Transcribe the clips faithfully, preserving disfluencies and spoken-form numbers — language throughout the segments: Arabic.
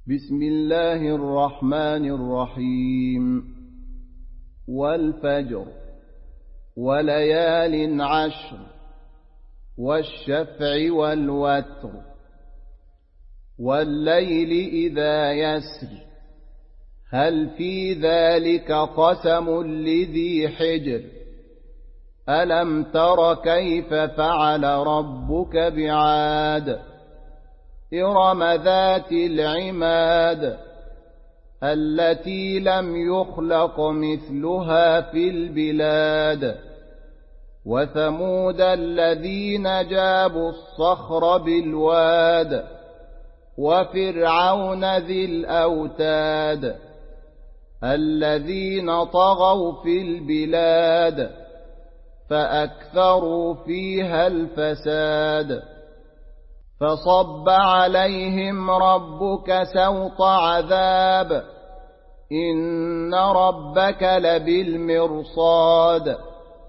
بسم الله الرحمن الرحيم والفجر وليال عشر والشفع والوتر والليل إذا يسر هل في ذلك قسم لذي حجر ألم تر كيف فعل ربك بعاد إرم ذات العماد التي لم يخلق مثلها في البلاد وثمود الذين جابوا الصخر بالواد وفرعون ذي الأوتاد الذين طغوا في البلاد فأكثروا فيها الفساد فصب عليهم ربك سوط عذاب إن ربك لبالمرصاد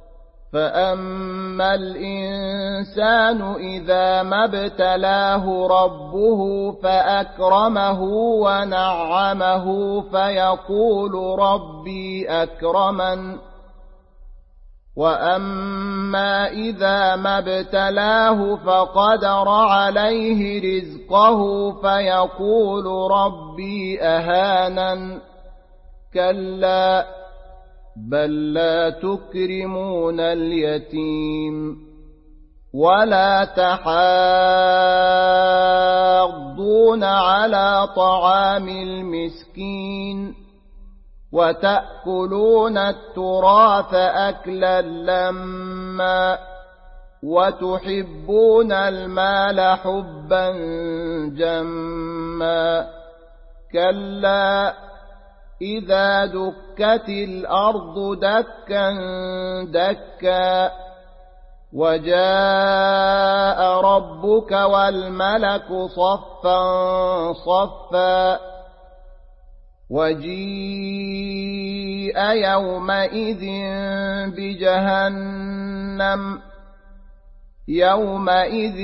فأما الإنسان إذا ما ابتلاه ربه فأكرمه ونعمه فيقول ربي أكرمن وأما إذا ما ابتلاه فقدر عليه رزقه فيقول ربي أهانن كلا بل لا تكرمون اليتيم ولا تحاضون على طعام المسكين وتأكلون التراث أكلا لما وتحبون المال حبا جما كلا إذا دكت الأرض دكا دكا وجاء ربك والملك صفا صفا وجيء يومئذ بجهنم يومئذ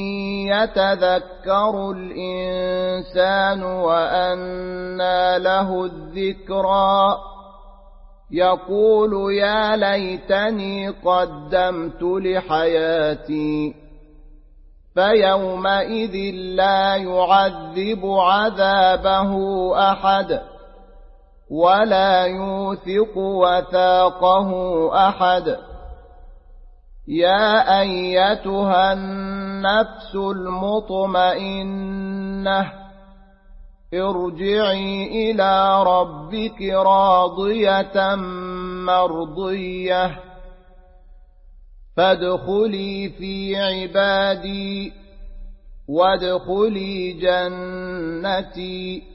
يتذكر الإنسان وأنى له الذكرى يقول يا ليتني قدمت لحياتي فيومئذ لا يعذب عذابه أحد ولا يوثق وثاقه أحد يا أيتها النفس المطمئنة ارجعي إلى ربك راضية مرضية فادخلي في عبادي وادخلي جنتي